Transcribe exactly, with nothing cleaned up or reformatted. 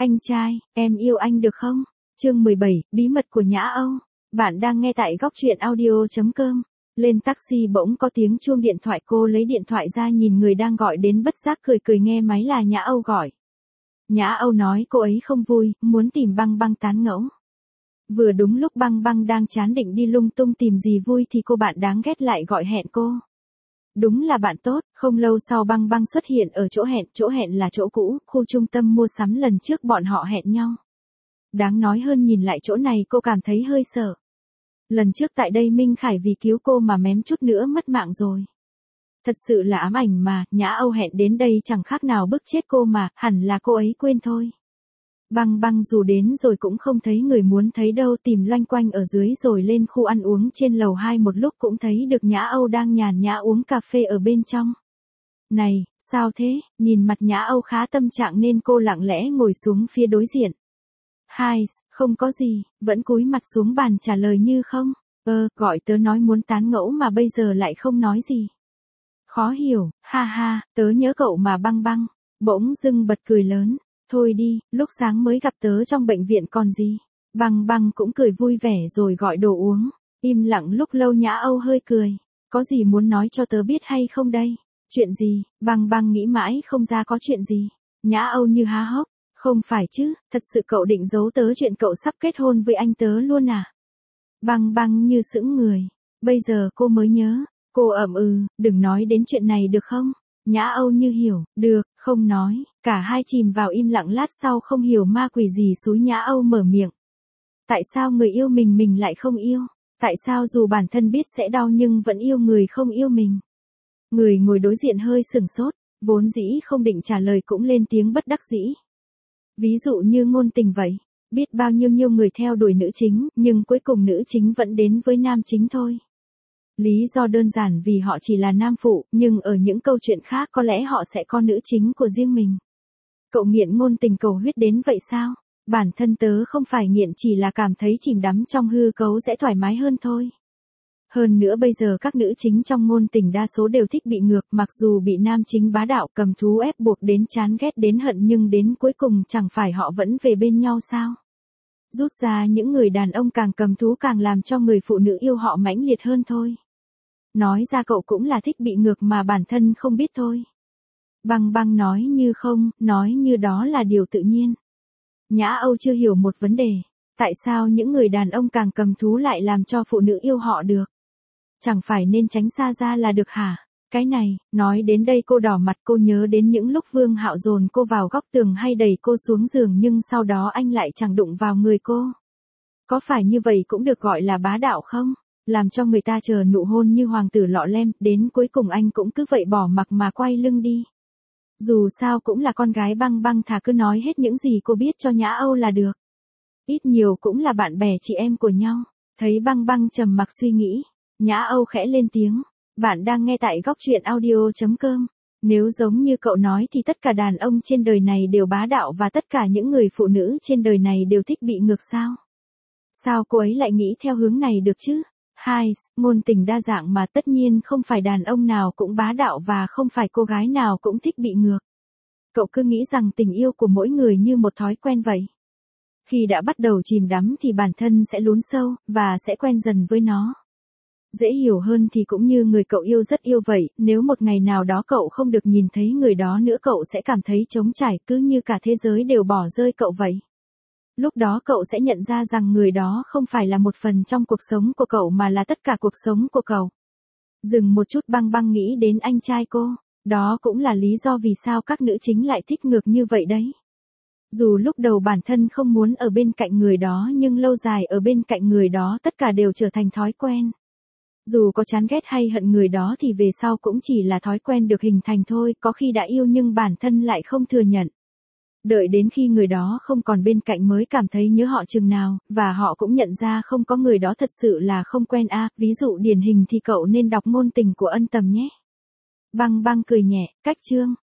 Anh trai, em yêu anh được không? Chương mười bảy, bí mật của Nhã Âu. Bạn đang nghe tại góc truyện audio chấm com. Lên taxi bỗng có tiếng chuông điện thoại, cô lấy điện thoại ra nhìn người đang gọi đến, bất giác cười cười nghe máy là Nhã Âu gọi. Nhã Âu nói cô ấy không vui, muốn tìm Băng Băng tán ngẫu. Vừa đúng lúc Băng Băng đang chán định đi lung tung tìm gì vui thì cô bạn đáng ghét lại gọi hẹn cô. Đúng là bạn tốt, không lâu sau Băng Băng xuất hiện ở chỗ hẹn, chỗ hẹn là chỗ cũ, khu trung tâm mua sắm lần trước bọn họ hẹn nhau. Đáng nói hơn nhìn lại chỗ này cô cảm thấy hơi sợ. Lần trước tại đây Minh Khải vì cứu cô mà mém chút nữa mất mạng rồi. Thật sự là ám ảnh mà, Nhã Âu hẹn đến đây chẳng khác nào bức chết cô mà, hẳn là cô ấy quên thôi. Băng Băng dù đến rồi cũng không thấy người muốn thấy đâu, tìm loanh quanh ở dưới rồi lên khu ăn uống trên lầu hai, một lúc cũng thấy được Nhã Âu đang nhàn nhã uống cà phê ở bên trong. Này, sao thế, nhìn mặt Nhã Âu khá tâm trạng nên cô lặng lẽ ngồi xuống phía đối diện. Hai, không có gì, vẫn cúi mặt xuống bàn trả lời như không. Ơ, gọi tớ nói muốn tán ngẫu mà bây giờ lại không nói gì. Khó hiểu, ha ha, tớ nhớ cậu mà. Băng Băng bỗng dưng bật cười lớn. Thôi đi, lúc sáng mới gặp tớ trong bệnh viện còn gì. Băng Băng cũng cười vui vẻ rồi gọi đồ uống. Im lặng lúc lâu Nhã Âu hơi cười. Có gì muốn nói cho tớ biết hay không đây? Chuyện gì? Băng Băng nghĩ mãi không ra có chuyện gì. Nhã Âu như há hốc. Không phải chứ, thật sự cậu định giấu tớ chuyện cậu sắp kết hôn với anh tớ luôn à? Băng Băng như sững người. Bây giờ cô mới nhớ. Cô ậm ừ, đừng nói đến chuyện này được không? Nhã Âu như hiểu, được, không nói. Cả hai chìm vào im lặng, lát sau không hiểu ma quỷ gì xúi Nhã Âu mở miệng. Tại sao người yêu mình mình lại không yêu? Tại sao dù bản thân biết sẽ đau nhưng vẫn yêu người không yêu mình? Người ngồi đối diện hơi sửng sốt, vốn dĩ không định trả lời cũng lên tiếng bất đắc dĩ. Ví dụ như ngôn tình vậy, biết bao nhiêu nhiêu người theo đuổi nữ chính, nhưng cuối cùng nữ chính vẫn đến với nam chính thôi. Lý do đơn giản vì họ chỉ là nam phụ, nhưng ở những câu chuyện khác có lẽ họ sẽ có nữ chính của riêng mình. Cậu nghiện ngôn tình cầu huyết đến vậy sao? Bản thân tớ không phải nghiện, chỉ là cảm thấy chìm đắm trong hư cấu sẽ thoải mái hơn thôi. Hơn nữa bây giờ các nữ chính trong ngôn tình đa số đều thích bị ngược, mặc dù bị nam chính bá đạo cầm thú ép buộc đến chán ghét đến hận nhưng đến cuối cùng chẳng phải họ vẫn về bên nhau sao? Rút ra những người đàn ông càng cầm thú càng làm cho người phụ nữ yêu họ mãnh liệt hơn thôi. Nói ra cậu cũng là thích bị ngược mà bản thân không biết thôi. Băng Băng nói như không, nói như đó là điều tự nhiên. Nhã Âu chưa hiểu một vấn đề. Tại sao những người đàn ông càng cầm thú lại làm cho phụ nữ yêu họ được? Chẳng phải nên tránh xa ra là được hả? Cái này, nói đến đây cô đỏ mặt, cô nhớ đến những lúc Vương Hạo dồn cô vào góc tường hay đẩy cô xuống giường nhưng sau đó anh lại chẳng đụng vào người cô. Có phải như vậy cũng được gọi là bá đạo không? Làm cho người ta chờ nụ hôn như hoàng tử lọ lem, đến cuối cùng anh cũng cứ vậy bỏ mặc mà quay lưng đi. Dù sao cũng là con gái. Băng Băng thà cứ nói hết những gì cô biết cho Nhã Âu là được. Ít nhiều cũng là bạn bè chị em của nhau. Thấy Băng Băng trầm mặc suy nghĩ, Nhã Âu khẽ lên tiếng. Bạn đang nghe tại góc truyện audio chấm com. Nếu giống như cậu nói thì tất cả đàn ông trên đời này đều bá đạo và tất cả những người phụ nữ trên đời này đều thích bị ngược sao? Sao cô ấy lại nghĩ theo hướng này được chứ? Hai, ngôn tình đa dạng mà, tất nhiên không phải đàn ông nào cũng bá đạo và không phải cô gái nào cũng thích bị ngược. Cậu cứ nghĩ rằng tình yêu của mỗi người như một thói quen vậy. Khi đã bắt đầu chìm đắm thì bản thân sẽ lún sâu, và sẽ quen dần với nó. Dễ hiểu hơn thì cũng như người cậu yêu rất yêu vậy, nếu một ngày nào đó cậu không được nhìn thấy người đó nữa cậu sẽ cảm thấy trống trải, cứ như cả thế giới đều bỏ rơi cậu vậy. Lúc đó cậu sẽ nhận ra rằng người đó không phải là một phần trong cuộc sống của cậu mà là tất cả cuộc sống của cậu. Dừng một chút, Băng Băng nghĩ đến anh trai cô. Đó cũng là lý do vì sao các nữ chính lại thích ngược như vậy đấy. Dù lúc đầu bản thân không muốn ở bên cạnh người đó nhưng lâu dài ở bên cạnh người đó tất cả đều trở thành thói quen. Dù có chán ghét hay hận người đó thì về sau cũng chỉ là thói quen được hình thành thôi, có khi đã yêu nhưng bản thân lại không thừa nhận. Đợi đến khi người đó không còn bên cạnh mới cảm thấy nhớ họ chừng nào, và họ cũng nhận ra không có người đó thật sự là không quen a. À, ví dụ điển hình thì cậu nên đọc ngôn tình của Ân Tầm nhé. Băng Băng cười nhẹ, cách chương.